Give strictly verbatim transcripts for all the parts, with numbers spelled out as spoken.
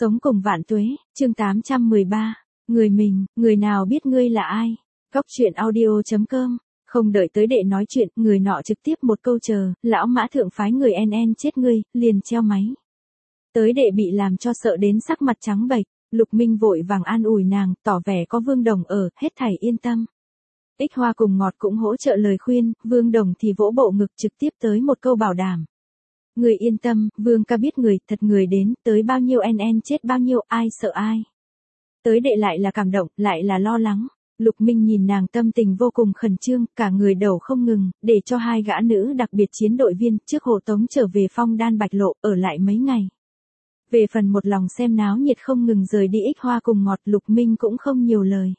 Sống cùng vạn tuế, chương tám trăm mười ba. Người mình, người nào biết ngươi là ai? Góc truyện audio chấm com. Không đợi tới đệ nói chuyện, người nọ trực tiếp một câu chờ, lão mã thượng phái người en en chết ngươi, liền treo máy. Tới đệ bị làm cho sợ đến sắc mặt trắng bệch, Lục Minh vội vàng an ủi nàng, tỏ vẻ có Vương Đồng ở, hết thảy yên tâm. Ích Hoa cùng Ngọt cũng hỗ trợ lời khuyên, Vương Đồng thì vỗ bộ ngực trực tiếp tới một câu bảo đảm. Người yên tâm, Vương ca biết người, thật người đến, tới bao nhiêu en en chết bao nhiêu, ai sợ ai. Tới đệ lại là cảm động, lại là lo lắng. Lục Minh nhìn nàng tâm tình vô cùng khẩn trương, cả người đầu không ngừng, để cho hai gã nữ đặc biệt chiến đội viên trước hộ tống trở về Phong Đan Bạch Lộ, ở lại mấy ngày. Về phần một lòng xem náo nhiệt không ngừng rời đi Ích Hoa cùng Ngọt, Lục Minh cũng không nhiều lời.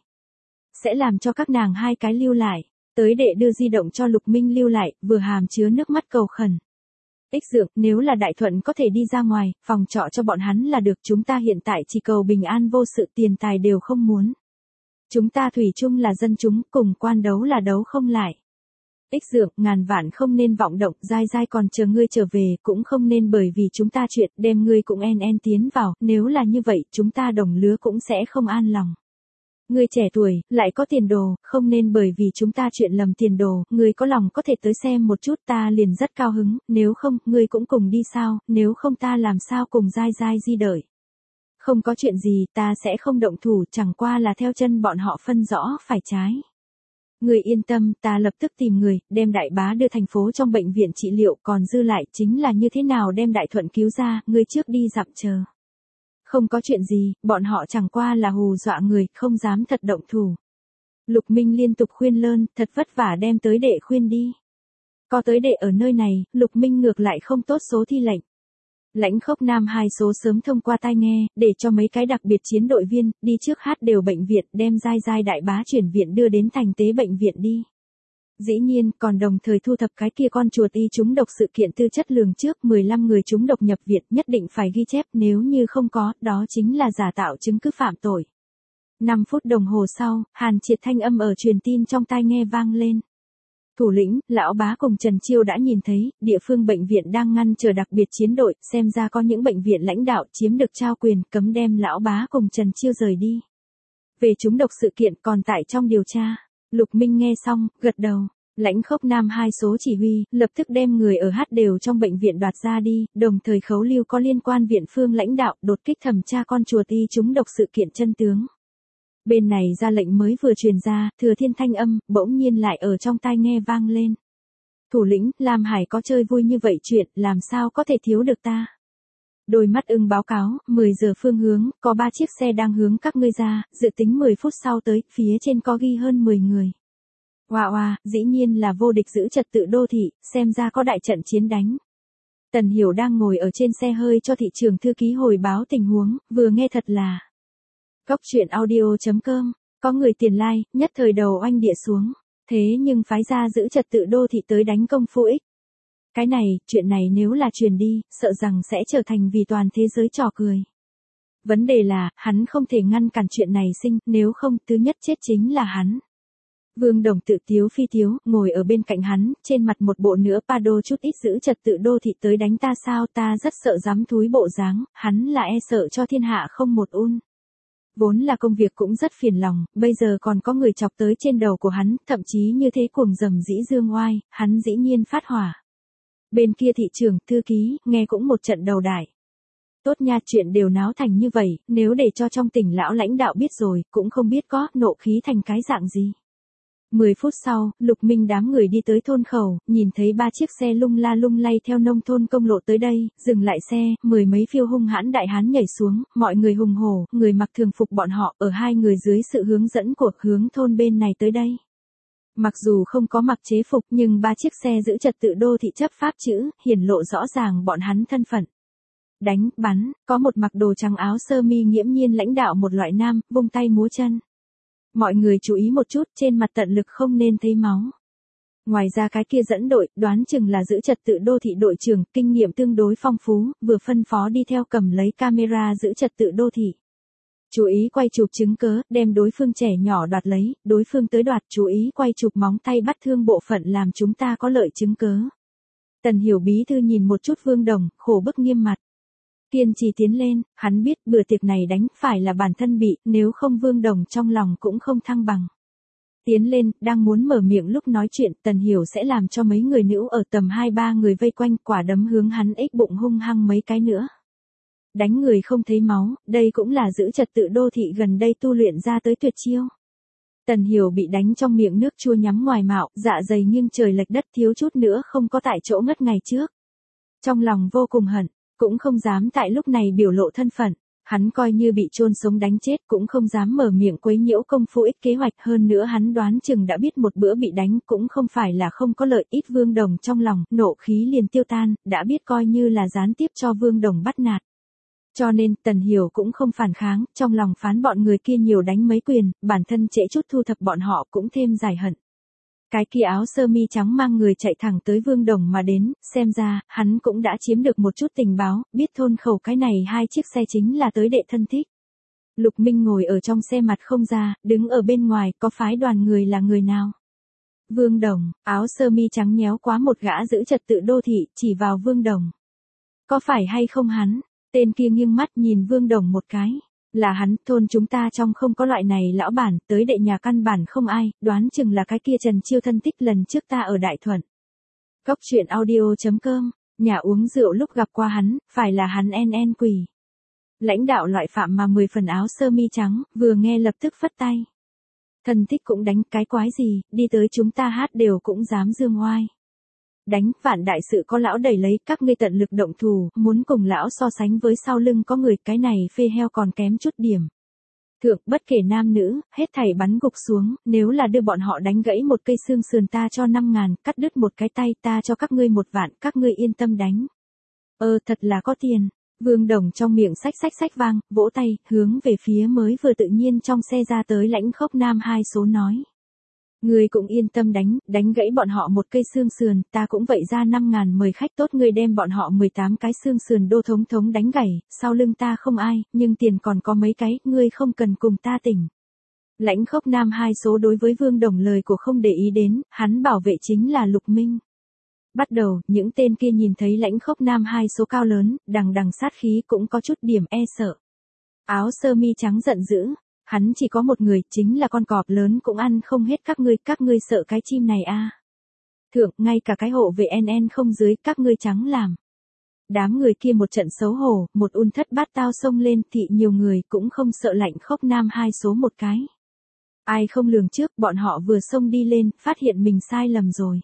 Sẽ làm cho các nàng hai cái lưu lại. Tới đệ đưa di động cho Lục Minh lưu lại, vừa hàm chứa nước mắt cầu khẩn. Ích Dượng, nếu là Đại Thuận có thể đi ra ngoài, phòng trọ cho bọn hắn là được, chúng ta hiện tại chỉ cầu bình an vô sự, tiền tài đều không muốn. Chúng ta thủy chung là dân chúng, cùng quan đấu là đấu không lại. Ích Dượng, ngàn vạn không nên vọng động, dai dai còn chờ ngươi trở về, cũng không nên bởi vì chúng ta chuyện, đem ngươi cũng en en tiến vào, nếu là như vậy, chúng ta đồng lứa cũng sẽ không an lòng. Ngươi trẻ tuổi, lại có tiền đồ, không nên bởi vì chúng ta chuyện lầm tiền đồ, ngươi có lòng có thể tới xem một chút, ta liền rất cao hứng, nếu không, ngươi cũng cùng đi sao, nếu không ta làm sao cùng dai dai di đợi. Không có chuyện gì, ta sẽ không động thủ, chẳng qua là theo chân bọn họ phân rõ phải trái. Ngươi yên tâm, ta lập tức tìm người, đem Đại Bá đưa thành phố trong bệnh viện trị liệu, còn dư lại chính là như thế nào đem Đại Thuận cứu ra, ngươi trước đi dặm chờ. Không có chuyện gì, bọn họ chẳng qua là hù dọa người, không dám thật động thủ. Lục Minh liên tục khuyên lơn, thật vất vả đem tới đệ khuyên đi. Có tới đệ ở nơi này, Lục Minh ngược lại không tốt số thi lệnh. Lãnh Khốc Nam hai số sớm thông qua tai nghe, để cho mấy cái đặc biệt chiến đội viên, đi trước hát đều bệnh viện, đem dai dai Đại Bá chuyển viện đưa đến thành tế bệnh viện đi. Dĩ nhiên, còn đồng thời thu thập cái kia con chuột y trúng độc sự kiện tư chất lường trước, mười lăm người trúng độc nhập viện, nhất định phải ghi chép, nếu như không có, đó chính là giả tạo chứng cứ phạm tội. năm phút đồng hồ sau, Hàn Triệt thanh âm ở truyền tin trong tai nghe vang lên. Thủ lĩnh, lão bá cùng Trần Chiêu đã nhìn thấy, địa phương bệnh viện đang ngăn chờ đặc biệt chiến đội, xem ra có những bệnh viện lãnh đạo chiếm được trao quyền, cấm đem lão bá cùng Trần Chiêu rời đi. Về trúng độc sự kiện còn tại trong điều tra. Lục Minh nghe xong, gật đầu. Lãnh Khốc Nam hai số chỉ huy, lập tức đem người ở hát đều trong bệnh viện đoạt ra đi, đồng thời khấu lưu có liên quan viện phương lãnh đạo, đột kích thẩm tra con chuột y trúng độc sự kiện chân tướng. Bên này ra lệnh mới vừa truyền ra, Thừa Thiên thanh âm, bỗng nhiên lại ở trong tai nghe vang lên. Thủ lĩnh, Lam Hải có chơi vui như vậy chuyện, làm sao có thể thiếu được ta? Đôi mắt ưng báo cáo, mười giờ phương hướng, có ba chiếc xe đang hướng các ngươi ra, dự tính mười phút sau tới, phía trên có ghi hơn mười người. Oa oa, dĩ nhiên là vô địch giữ trật tự đô thị, xem ra có đại trận chiến đánh. Tần Hiểu đang ngồi ở trên xe hơi cho thị trường thư ký hồi báo tình huống, vừa nghe thật là. Góc truyện audio chấm com, có người tiền lai, nhất thời đầu oanh địa xuống, thế nhưng phái ra giữ trật tự đô thị tới đánh công phu ích. Cái này, chuyện này nếu là truyền đi, sợ rằng sẽ trở thành vì toàn thế giới trò cười. Vấn đề là, hắn không thể ngăn cản chuyện này sinh, nếu không, thứ nhất chết chính là hắn. Vương Đồng tự tiếu phi tiếu, ngồi ở bên cạnh hắn, trên mặt một bộ nữa pa đô chút ít giữ trật tự đô thị tới đánh ta sao, ta rất sợ dám thúi bộ dáng, hắn là e sợ cho thiên hạ không một un. Vốn là công việc cũng rất phiền lòng, bây giờ còn có người chọc tới trên đầu của hắn, thậm chí như thế cuồng dầm dĩ dương oai, hắn dĩ nhiên phát hỏa. Bên kia thị trường, thư ký, nghe cũng một trận đầu đại. Tốt nha, chuyện đều náo thành như vậy, nếu để cho trong tỉnh lão lãnh đạo biết rồi, cũng không biết có nộ khí thành cái dạng gì. Mười phút sau, Lục Minh đám người đi tới thôn khẩu, nhìn thấy ba chiếc xe lung la lung lay theo nông thôn công lộ tới đây, dừng lại xe, mười mấy phiêu hung hãn đại hán nhảy xuống, mọi người hùng hổ, người mặc thường phục bọn họ ở hai người dưới sự hướng dẫn của hướng thôn bên này tới đây. Mặc dù không có mặc chế phục nhưng ba chiếc xe giữ trật tự đô thị chấp pháp chữ, hiển lộ rõ ràng bọn hắn thân phận. Đánh, bắn, có một mặc đồ trắng áo sơ mi nghiễm nhiên lãnh đạo một loại nam, vung tay múa chân. Mọi người chú ý một chút, trên mặt tận lực không nên thấy máu. Ngoài ra cái kia dẫn đội, đoán chừng là giữ trật tự đô thị đội trưởng, kinh nghiệm tương đối phong phú, vừa phân phó đi theo cầm lấy camera giữ trật tự đô thị. Chú ý quay chụp chứng cớ, đem đối phương trẻ nhỏ đoạt lấy, đối phương tới đoạt, chú ý quay chụp móng tay bắt thương bộ phận làm chúng ta có lợi chứng cớ. Tần Hiểu bí thư nhìn một chút Vương Đồng, khổ bức nghiêm mặt. Kiên trì tiến lên, hắn biết bữa tiệc này đánh phải là bản thân bị, nếu không Vương Đồng trong lòng cũng không thăng bằng. Tiến lên, đang muốn mở miệng lúc nói chuyện, Tần Hiểu sẽ làm cho mấy người nữ ở tầm hai ba người vây quanh, quả đấm hướng hắn ích bụng hung hăng mấy cái nữa. Đánh người không thấy máu, đây cũng là giữ trật tự đô thị gần đây tu luyện ra tới tuyệt chiêu. Tần Hiểu bị đánh trong miệng nước chua nhắm ngoài mạo, dạ dày nghiêng trời lệch đất thiếu chút nữa không có tại chỗ ngất ngày trước. Trong lòng vô cùng hận, cũng không dám tại lúc này biểu lộ thân phận. Hắn coi như bị chôn sống đánh chết cũng không dám mở miệng quấy nhiễu công phu ít kế hoạch, hơn nữa hắn đoán chừng đã biết một bữa bị đánh cũng không phải là không có lợi. Ít Vương Đồng trong lòng, nộ khí liền tiêu tan, đã biết coi như là gián tiếp cho Vương Đồng bắt nạt. Cho nên, Tần Hiểu cũng không phản kháng, trong lòng phán bọn người kia nhiều đánh mấy quyền, bản thân trễ chút thu thập bọn họ cũng thêm giải hận. Cái kia áo sơ mi trắng mang người chạy thẳng tới Vương Đồng mà đến, xem ra, hắn cũng đã chiếm được một chút tình báo, biết thôn khẩu cái này hai chiếc xe chính là tới đệ thân thích. Lục Minh ngồi ở trong xe mặt không ra, đứng ở bên ngoài, có phái đoàn người là người nào? Vương Đồng, áo sơ mi trắng nhéo quá một gã giữ trật tự đô thị, chỉ vào Vương Đồng. Có phải hay không hắn? Tên kia nghiêng mắt nhìn Vương Đồng một cái. Là hắn, thôn chúng ta trong không có loại này lão bản, tới đệ nhà căn bản không ai, đoán chừng là cái kia Trần Chiêu thân thích lần trước ta ở Đại Thuận. Góc truyện audio chấm com, nhà uống rượu lúc gặp qua hắn, phải là hắn en en quỷ. Lãnh đạo loại phạm mà mười phần áo sơ mi trắng, vừa nghe lập tức phất tay. Thân thích cũng đánh cái quái gì, đi tới chúng ta hát đều cũng dám dương oai. Đánh, vạn đại sự có lão đẩy lấy, các ngươi tận lực động thủ, muốn cùng lão so sánh với sau lưng có người, cái này phê heo còn kém chút điểm. Thượng, bất kể nam nữ, hết thảy bắn gục xuống, nếu là đưa bọn họ đánh gãy một cây xương sườn ta cho năm ngàn, cắt đứt một cái tay ta cho các ngươi một vạn, các ngươi yên tâm đánh. Ơ, thật là có tiền. Vương Đồng trong miệng sách sách sách vang, vỗ tay, hướng về phía mới vừa tự nhiên trong xe ra tới Lãnh Khốc Nam hai số nói. Ngươi cũng yên tâm đánh, đánh gãy bọn họ một cây xương sườn, ta cũng vậy ra năm ngàn mời khách tốt, ngươi đem bọn họ mười tám cái xương sườn đô thống thống đánh gãy, sau lưng ta không ai, nhưng tiền còn có mấy cái, ngươi không cần cùng ta tỉnh. Lãnh Khốc Nam hai số đối với Vương Đồng lời của không để ý đến, hắn bảo vệ chính là Lục Minh. Bắt đầu, những tên kia nhìn thấy Lãnh Khốc Nam hai số cao lớn, đằng đằng sát khí cũng có chút điểm e sợ. Áo sơ mi trắng giận dữ. Hắn chỉ có một người, chính là con cọp lớn cũng ăn không hết các ngươi, các ngươi sợ cái chim này a? À? Thượng, ngay cả cái hộ về en en không dưới, các ngươi trắng làm. Đám người kia một trận xấu hổ, một un thất bát tao xông lên, thị nhiều người cũng không sợ Lãnh Khốc Nam hai số một cái. Ai không lường trước, bọn họ vừa xông đi lên, phát hiện mình sai lầm rồi.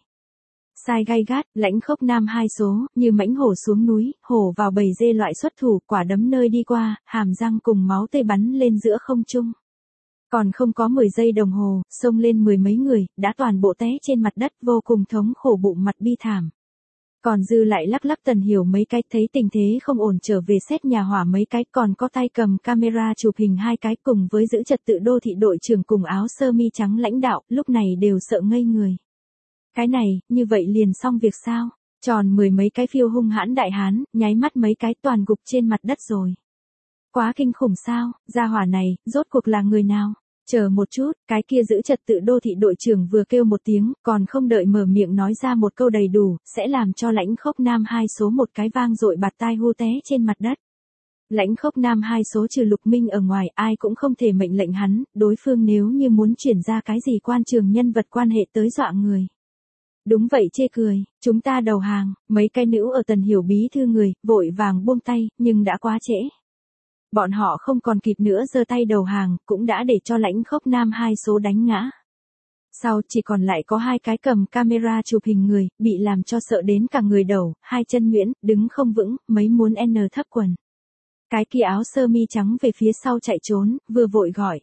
Sai gai gắt, Lãnh Khốc Nam hai số, như mãnh hổ xuống núi, hổ vào bầy dê loại xuất thủ, quả đấm nơi đi qua, hàm răng cùng máu tươi bắn lên giữa không trung. Còn không có mười giây đồng hồ, xông lên mười mấy người, đã toàn bộ té trên mặt đất, vô cùng thống khổ, bụng mặt bi thảm. Còn dư lại lắc lắc Tần Hiểu mấy cái, thấy tình thế không ổn trở về xét nhà hỏa mấy cái, còn có tay cầm camera chụp hình hai cái, cùng với giữ trật tự đô thị đội trưởng cùng áo sơ mi trắng lãnh đạo, lúc này đều sợ ngây người. Cái này, như vậy liền xong việc sao? Tròn mười mấy cái phiêu hung hãn đại hán, nháy mắt mấy cái toàn gục trên mặt đất rồi. Quá kinh khủng sao, gia hỏa này, rốt cuộc là người nào? Chờ một chút, cái kia giữ trật tự đô thị đội trưởng vừa kêu một tiếng, còn không đợi mở miệng nói ra một câu đầy đủ, sẽ làm cho Lãnh Khốc Nam hai số một cái vang dội bạt tai hô té trên mặt đất. Lãnh Khốc Nam hai số trừ Lục Minh ở ngoài, ai cũng không thể mệnh lệnh hắn, đối phương nếu như muốn chuyển ra cái gì quan trường nhân vật quan hệ tới dọa người. Đúng vậy, chê cười, chúng ta đầu hàng, mấy cái nữ ở Tần Hiểu bí thư người, vội vàng buông tay, nhưng đã quá trễ. Bọn họ không còn kịp nữa giơ tay đầu hàng, cũng đã để cho Lãnh Khốc Nam hai số đánh ngã. Sau chỉ còn lại có hai cái cầm camera chụp hình người, bị làm cho sợ đến cả người đầu, hai chân nhuyễn, đứng không vững, mấy muốn N thấp quần. Cái kia áo sơ mi trắng về phía sau chạy trốn, vừa vội gọi.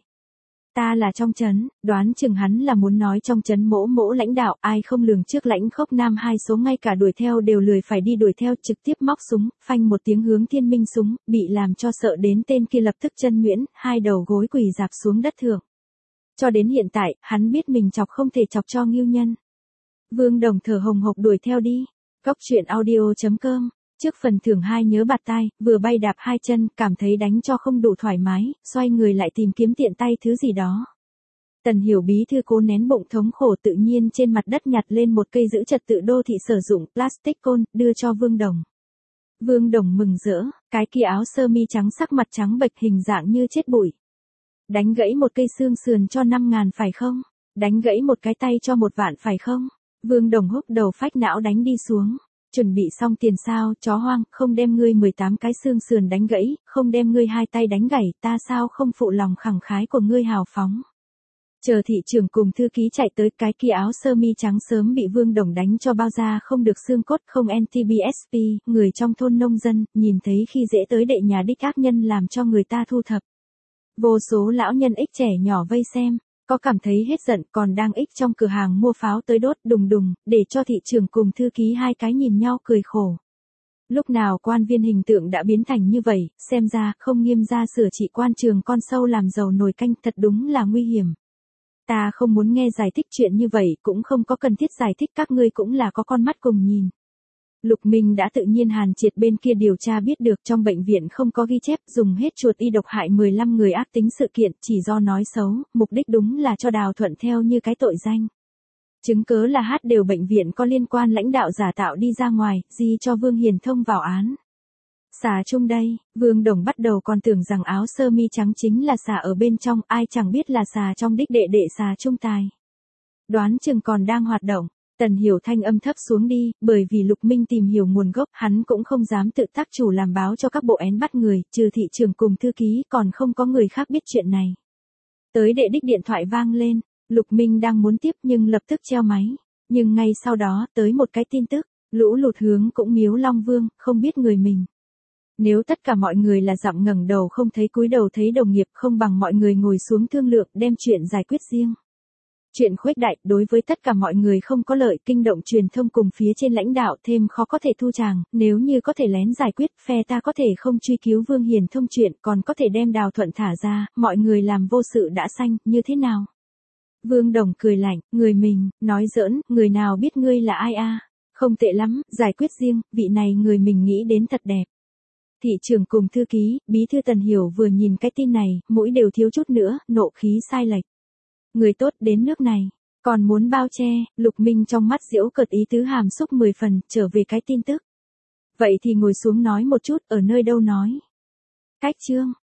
Ta là trong trấn, đoán chừng hắn là muốn nói trong trấn mỗ mỗ lãnh đạo, ai không lường trước Lãnh Khốc Nam hai số ngay cả đuổi theo đều lười phải đi đuổi theo, trực tiếp móc súng, phanh một tiếng hướng Thiên Minh súng, bị làm cho sợ đến tên kia lập tức chân nhuyễn, hai đầu gối quỳ dạp xuống đất thượng. Cho đến hiện tại, hắn biết mình chọc không thể chọc cho Ngưu Nhân. Vương Đồng thở hồng hộc đuổi theo đi. Góc truyện audio chấm com. Trước phần thưởng hai nhớ bạt tai, vừa bay đạp hai chân, cảm thấy đánh cho không đủ thoải mái, xoay người lại tìm kiếm tiện tay thứ gì đó. Tần Hiểu bí thư cố nén bụng thống khổ, tự nhiên trên mặt đất nhặt lên một cây giữ trật tự đô thị sử dụng plastic côn, đưa cho Vương Đồng. Vương Đồng mừng rỡ, cái kia áo sơ mi trắng sắc mặt trắng bệch hình dạng như chết bụi. Đánh gãy một cây xương sườn cho năm ngàn phải không? Đánh gãy một cái tay cho một vạn phải không? Vương Đồng húc đầu phách não đánh đi xuống. Chuẩn bị xong tiền sao, chó hoang, không đem ngươi mười tám cái xương sườn đánh gãy, không đem ngươi hai tay đánh gãy, ta sao không phụ lòng khẳng khái của ngươi hào phóng. Chờ thị trưởng cùng thư ký chạy tới, cái kia áo sơ mi trắng sớm bị Vương Đồng đánh cho bao da không được xương cốt, không en tê bê ét pê, người trong thôn nông dân, nhìn thấy khi dễ tới đệ nhà đích ác nhân làm cho người ta thu thập. Vô số lão nhân ích trẻ nhỏ vây xem, có cảm thấy hết giận còn đang ích trong cửa hàng mua pháo tới đốt đùng đùng, để cho thị trưởng cùng thư ký hai cái nhìn nhau cười khổ. Lúc nào quan viên hình tượng đã biến thành như vậy, xem ra không nghiêm ra sửa trị quan trường con sâu làm giàu nồi canh thật đúng là nguy hiểm. Ta không muốn nghe giải thích chuyện như vậy, cũng không có cần thiết giải thích, các ngươi cũng là có con mắt cùng nhìn. Lục Minh đã tự nhiên Hàn Triệt bên kia điều tra biết được trong bệnh viện không có ghi chép dùng hết chuột y độc hại mười lăm người ác tính sự kiện chỉ do nói xấu, mục đích đúng là cho Đào Thuận theo như cái tội danh. Chứng cớ là hát đều bệnh viện có liên quan lãnh đạo giả tạo đi ra ngoài, di cho Vương Hiền Thông vào án. Xà chung đây, Vương Đồng bắt đầu còn tưởng rằng áo sơ mi trắng chính là xà ở bên trong, ai chẳng biết là xà trong đích đệ đệ xà trung tài. Đoán chừng còn đang hoạt động. Tần Hiểu thanh âm thấp xuống đi, bởi vì Lục Minh tìm hiểu nguồn gốc, hắn cũng không dám tự tác chủ làm báo cho các bộ én bắt người, trừ thị trưởng cùng thư ký, còn không có người khác biết chuyện này. Tới đệ đích điện thoại vang lên, Lục Minh đang muốn tiếp nhưng lập tức treo máy, nhưng ngay sau đó, tới một cái tin tức, lũ lụt hướng cũng Miếu Long Vương, không biết người mình. Nếu tất cả mọi người là dặm ngẩng đầu không thấy cúi đầu thấy đồng nghiệp, không bằng mọi người ngồi xuống thương lượng đem chuyện giải quyết riêng. Chuyện khuếch đại đối với tất cả mọi người không có lợi, kinh động truyền thông cùng phía trên lãnh đạo thêm khó có thể thu tràng, nếu như có thể lén giải quyết, phe ta có thể không truy cứu Vương Hiền Thông chuyện, còn có thể đem Đào Thuận thả ra, mọi người làm vô sự đã sanh, như thế nào? Vương Đồng cười lạnh, người mình, nói giỡn, người nào biết ngươi là ai a? Không tệ lắm, giải quyết riêng, vị này người mình nghĩ đến thật đẹp. Thị trưởng cùng thư ký, bí thư Tần Hiểu vừa nhìn cái tin này, mũi đều thiếu chút nữa, nộ khí sai lệch. Người tốt đến nước này, còn muốn bao che, Lục Minh trong mắt giễu cợt ý tứ hàm xúc mười phần, trở về cái tin tức. Vậy thì ngồi xuống nói một chút, ở nơi đâu nói. Cách chương.